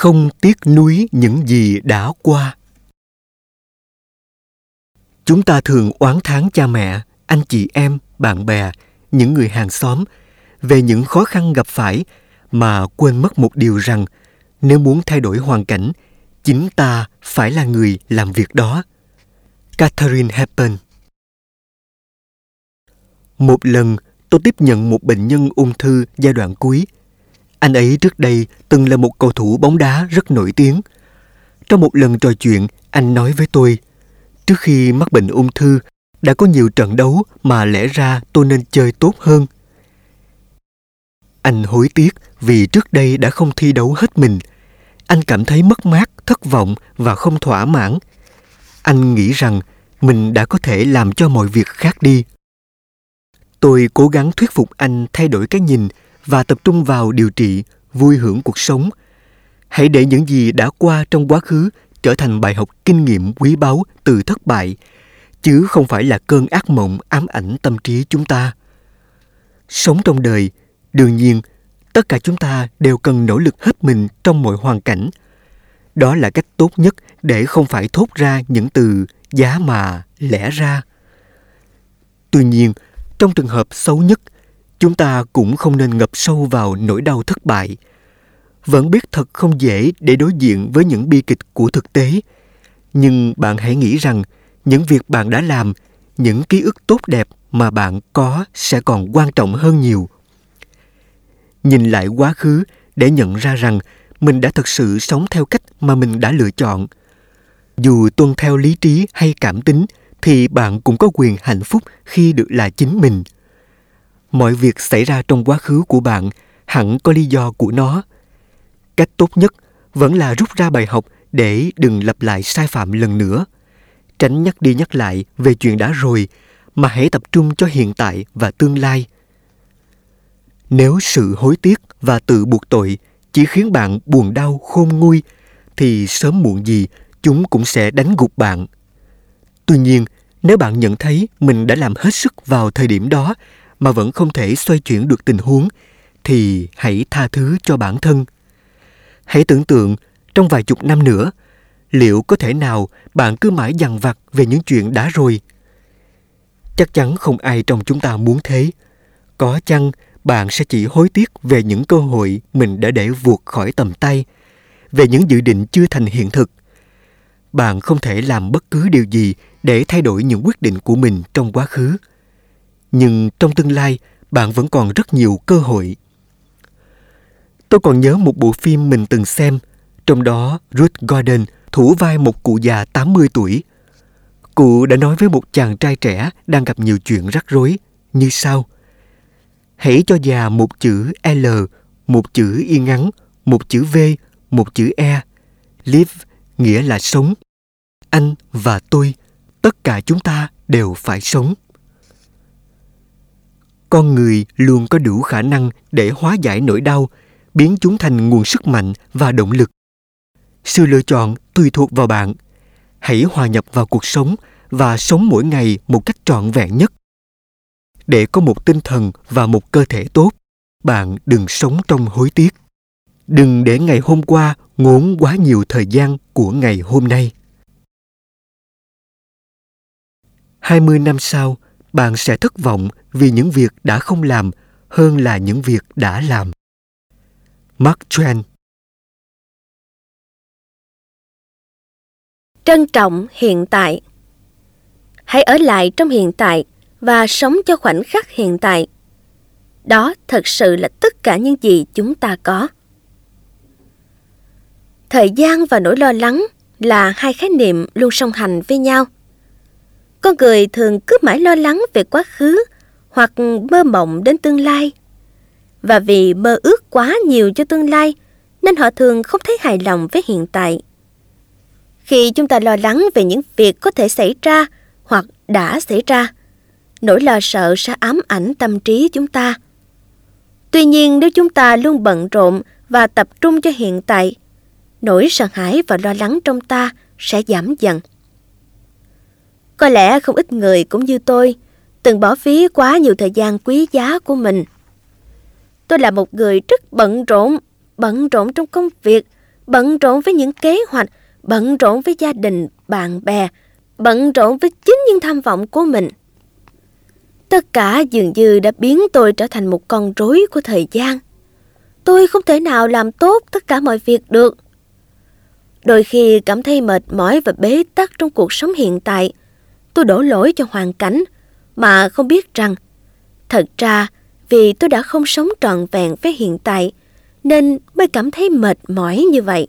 Không tiếc nuối những gì đã qua. Chúng ta thường oán thán cha mẹ, anh chị em, bạn bè, những người hàng xóm về những khó khăn gặp phải mà quên mất một điều rằng nếu muốn thay đổi hoàn cảnh, chính ta phải là người làm việc đó. Katharine Hepburn. Một lần, tôi tiếp nhận một bệnh nhân ung thư giai đoạn cuối. Anh ấy trước đây từng là một cầu thủ bóng đá rất nổi tiếng. Trong một lần trò chuyện, anh nói với tôi, trước khi mắc bệnh ung thư, đã có nhiều trận đấu mà lẽ ra tôi nên chơi tốt hơn. Anh hối tiếc vì trước đây đã không thi đấu hết mình. Anh cảm thấy mất mát, thất vọng và không thỏa mãn. Anh nghĩ rằng mình đã có thể làm cho mọi việc khác đi. Tôi cố gắng thuyết phục anh thay đổi cái nhìn và tập trung vào điều trị, vui hưởng cuộc sống. Hãy để những gì đã qua trong quá khứ trở thành bài học kinh nghiệm quý báu từ thất bại, chứ không phải là cơn ác mộng ám ảnh tâm trí chúng ta. Sống trong đời, đương nhiên, tất cả chúng ta đều cần nỗ lực hết mình trong mọi hoàn cảnh. Đó là cách tốt nhất để không phải thốt ra những từ giá mà, lẽ ra. Tuy nhiên, trong trường hợp xấu nhất, chúng ta cũng không nên ngập sâu vào nỗi đau thất bại. Vẫn biết thật không dễ để đối diện với những bi kịch của thực tế, nhưng bạn hãy nghĩ rằng những việc bạn đã làm, những ký ức tốt đẹp mà bạn có sẽ còn quan trọng hơn nhiều. Nhìn lại quá khứ để nhận ra rằng mình đã thực sự sống theo cách mà mình đã lựa chọn. Dù tuân theo lý trí hay cảm tính, thì bạn cũng có quyền hạnh phúc khi được là chính mình. Mọi việc xảy ra trong quá khứ của bạn hẳn có lý do của nó. Cách tốt nhất vẫn là rút ra bài học để đừng lặp lại sai phạm lần nữa. Tránh nhắc đi nhắc lại về chuyện đã rồi, mà hãy tập trung cho hiện tại và tương lai. Nếu sự hối tiếc và tự buộc tội chỉ khiến bạn buồn đau khôn nguôi, thì sớm muộn gì chúng cũng sẽ đánh gục bạn. Tuy nhiên, nếu bạn nhận thấy mình đã làm hết sức vào thời điểm đó mà vẫn không thể xoay chuyển được tình huống, thì hãy tha thứ cho bản thân. Hãy tưởng tượng, trong vài chục năm nữa, liệu có thể nào bạn cứ mãi dằn vặt về những chuyện đã rồi? Chắc chắn không ai trong chúng ta muốn thế. Có chăng bạn sẽ chỉ hối tiếc về những cơ hội mình đã để vụt khỏi tầm tay, về những dự định chưa thành hiện thực. Bạn không thể làm bất cứ điều gì để thay đổi những quyết định của mình trong quá khứ. Nhưng trong tương lai, bạn vẫn còn rất nhiều cơ hội. Tôi còn nhớ một bộ phim mình từng xem, trong đó Ruth Gordon thủ vai một cụ già 80 tuổi. Cụ đã nói với một chàng trai trẻ đang gặp nhiều chuyện rắc rối như sau: hãy cho già một chữ L, một chữ Y ngắn, một chữ V, một chữ E. Live nghĩa là sống. Anh và tôi, tất cả chúng ta đều phải sống. Con người luôn có đủ khả năng để hóa giải nỗi đau, biến chúng thành nguồn sức mạnh và động lực. Sự lựa chọn tùy thuộc vào bạn. Hãy hòa nhập vào cuộc sống và sống mỗi ngày một cách trọn vẹn nhất. Để có một tinh thần và một cơ thể tốt, bạn đừng sống trong hối tiếc. Đừng để ngày hôm qua ngốn quá nhiều thời gian của ngày hôm nay. 20 năm sau, bạn sẽ thất vọng vì những việc đã không làm hơn là những việc đã làm. Mark Twain. Trân trọng hiện tại. Hãy ở lại trong hiện tại và sống cho khoảnh khắc hiện tại. Đó thật sự là tất cả những gì chúng ta có. Thời gian và nỗi lo lắng là hai khái niệm luôn song hành với nhau. Con người thường cứ mãi lo lắng về quá khứ hoặc mơ mộng đến tương lai. Và vì mơ ước quá nhiều cho tương lai nên họ thường không thấy hài lòng với hiện tại. Khi chúng ta lo lắng về những việc có thể xảy ra hoặc đã xảy ra, nỗi lo sợ sẽ ám ảnh tâm trí chúng ta. Tuy nhiên, nếu chúng ta luôn bận rộn và tập trung cho hiện tại, nỗi sợ hãi và lo lắng trong ta sẽ giảm dần. Có lẽ không ít người cũng như tôi từng bỏ phí quá nhiều thời gian quý giá của mình. Tôi là một người rất bận rộn trong công việc, bận rộn với những kế hoạch, bận rộn với gia đình, bạn bè, bận rộn với chính những tham vọng của mình. Tất cả dường như đã biến tôi trở thành một con rối của thời gian. Tôi không thể nào làm tốt tất cả mọi việc được. Đôi khi cảm thấy mệt mỏi và bế tắc trong cuộc sống hiện tại, tôi đổ lỗi cho hoàn cảnh mà không biết rằng thật ra vì tôi đã không sống trọn vẹn với hiện tại nên mới cảm thấy mệt mỏi như vậy.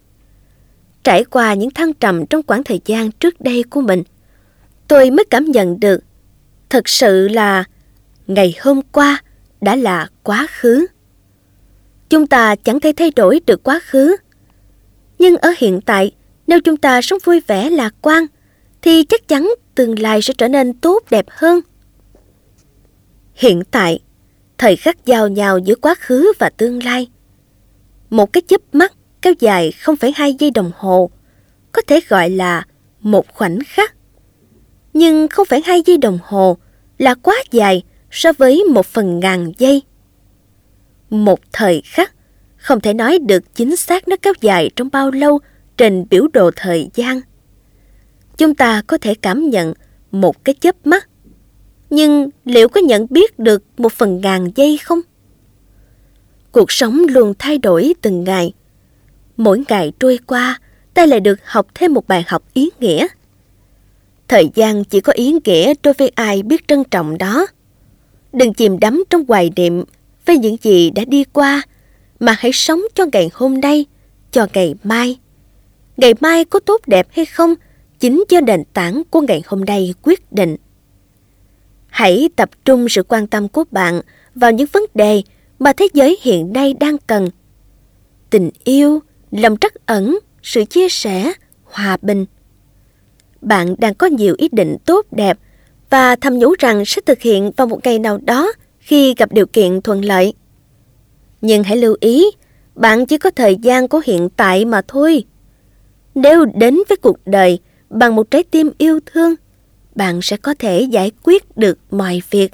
Trải qua những thăng trầm trong quãng thời gian trước đây của mình, tôi mới cảm nhận được thật sự là ngày hôm qua đã là quá khứ. Chúng ta chẳng thể thay đổi được quá khứ. Nhưng ở hiện tại, nếu chúng ta sống vui vẻ lạc quan, thì chắc chắn tương lai sẽ trở nên tốt đẹp hơn. Hiện tại, thời khắc giao nhau giữa quá khứ và tương lai. Một cái chớp mắt kéo dài 0,2 giây đồng hồ, có thể gọi là một khoảnh khắc. Nhưng 0,2 giây đồng hồ là quá dài so với 1/1000 giây. Một thời khắc không thể nói được chính xác nó kéo dài trong bao lâu trên biểu đồ thời gian. Chúng ta có thể cảm nhận một cái chớp mắt, nhưng liệu có nhận biết được 1/1000 giây không? Cuộc sống luôn thay đổi từng ngày. Mỗi ngày trôi qua, ta lại được học thêm một bài học ý nghĩa. Thời gian chỉ có ý nghĩa đối với ai biết trân trọng đó. Đừng chìm đắm trong hoài niệm về những gì đã đi qua, mà hãy sống cho ngày hôm nay, cho ngày mai. Ngày mai có tốt đẹp hay không, chính do nền tảng của ngày hôm nay quyết định. Hãy tập trung sự quan tâm của bạn vào những vấn đề mà thế giới hiện nay đang cần. Tình yêu, lòng trắc ẩn, sự chia sẻ, hòa bình. Bạn đang có nhiều ý định tốt đẹp và thầm nhủ rằng sẽ thực hiện vào một ngày nào đó khi gặp điều kiện thuận lợi. Nhưng hãy lưu ý, bạn chỉ có thời gian của hiện tại mà thôi. Nếu đến với cuộc đời bằng một trái tim yêu thương, bạn sẽ có thể giải quyết được mọi việc.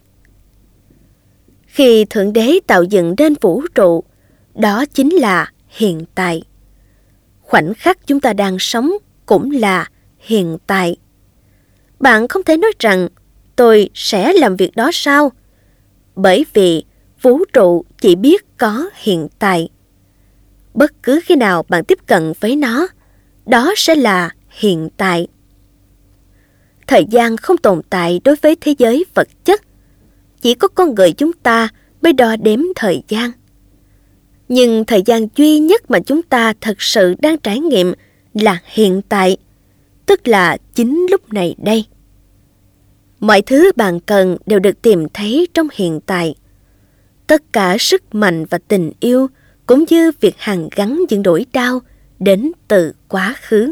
Khi Thượng Đế tạo dựng nên vũ trụ, đó chính là hiện tại. Khoảnh khắc chúng ta đang sống cũng là hiện tại. Bạn không thể nói rằng tôi sẽ làm việc đó sao? Bởi vì vũ trụ chỉ biết có hiện tại. Bất cứ khi nào bạn tiếp cận với nó, đó sẽ là hiện tại. Thời gian không tồn tại đối với thế giới vật chất. Chỉ có con người chúng ta mới đo đếm thời gian. Nhưng thời gian duy nhất mà chúng ta thật sự đang trải nghiệm là hiện tại, tức là chính lúc này đây. Mọi thứ bạn cần đều được tìm thấy trong hiện tại. Tất cả sức mạnh và tình yêu, cũng như việc hàn gắn những nỗi đau đến từ quá khứ.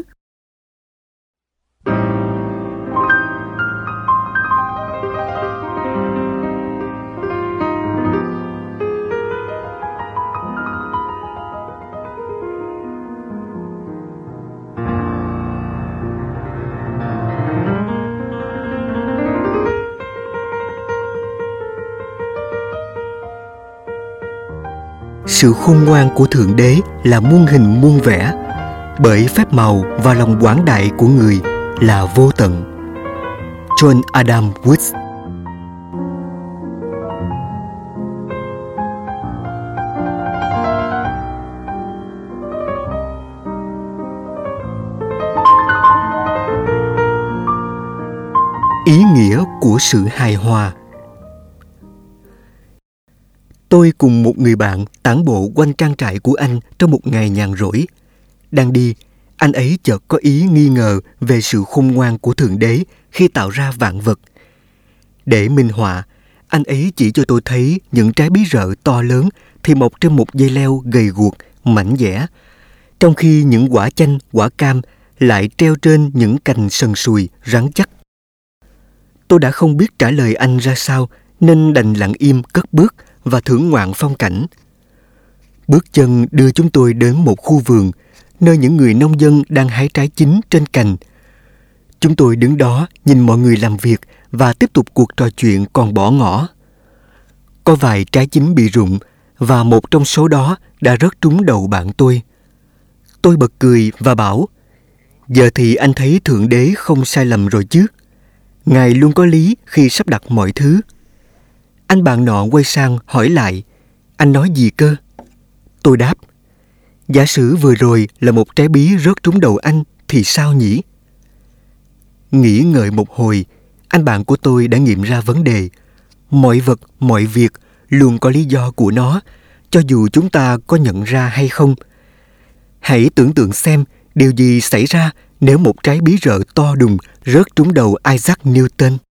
Sự khôn ngoan của Thượng Đế là muôn hình muôn vẻ, bởi phép màu và lòng quảng đại của người là vô tận. John Adam Woods. Ý nghĩa của sự hài hòa. Tôi cùng một người bạn tản bộ quanh trang trại của anh trong một ngày nhàn rỗi. Đang đi, anh ấy chợt có ý nghi ngờ về sự khôn ngoan của Thượng Đế khi tạo ra vạn vật. Để minh họa, anh ấy chỉ cho tôi thấy những trái bí rợ to lớn thì mọc trên một dây leo gầy guộc, mảnh dẻ, trong khi những quả chanh, quả cam lại treo trên những cành sần sùi, rắn chắc. Tôi đã không biết trả lời anh ra sao, nên đành lặng im cất bước và thưởng ngoạn phong cảnh. Bước chân đưa chúng tôi đến một khu vườn, nơi những người nông dân đang hái trái chín trên cành. Chúng tôi đứng đó nhìn mọi người làm việc và tiếp tục cuộc trò chuyện còn bỏ ngỏ. Có vài trái chín bị rụng và một trong số đó đã rớt trúng đầu bạn tôi. Tôi bật cười và bảo, giờ thì anh thấy Thượng Đế không sai lầm rồi chứ. Ngài luôn có lý khi sắp đặt mọi thứ. Anh bạn nọ quay sang hỏi lại, anh nói gì cơ? Tôi đáp, giả sử vừa rồi là một trái bí rớt trúng đầu anh thì sao nhỉ? Nghĩ ngợi một hồi, anh bạn của tôi đã nghiệm ra vấn đề. Mọi vật, mọi việc luôn có lý do của nó, cho dù chúng ta có nhận ra hay không. Hãy tưởng tượng xem điều gì xảy ra nếu một trái bí rợ to đùng rớt trúng đầu Isaac Newton.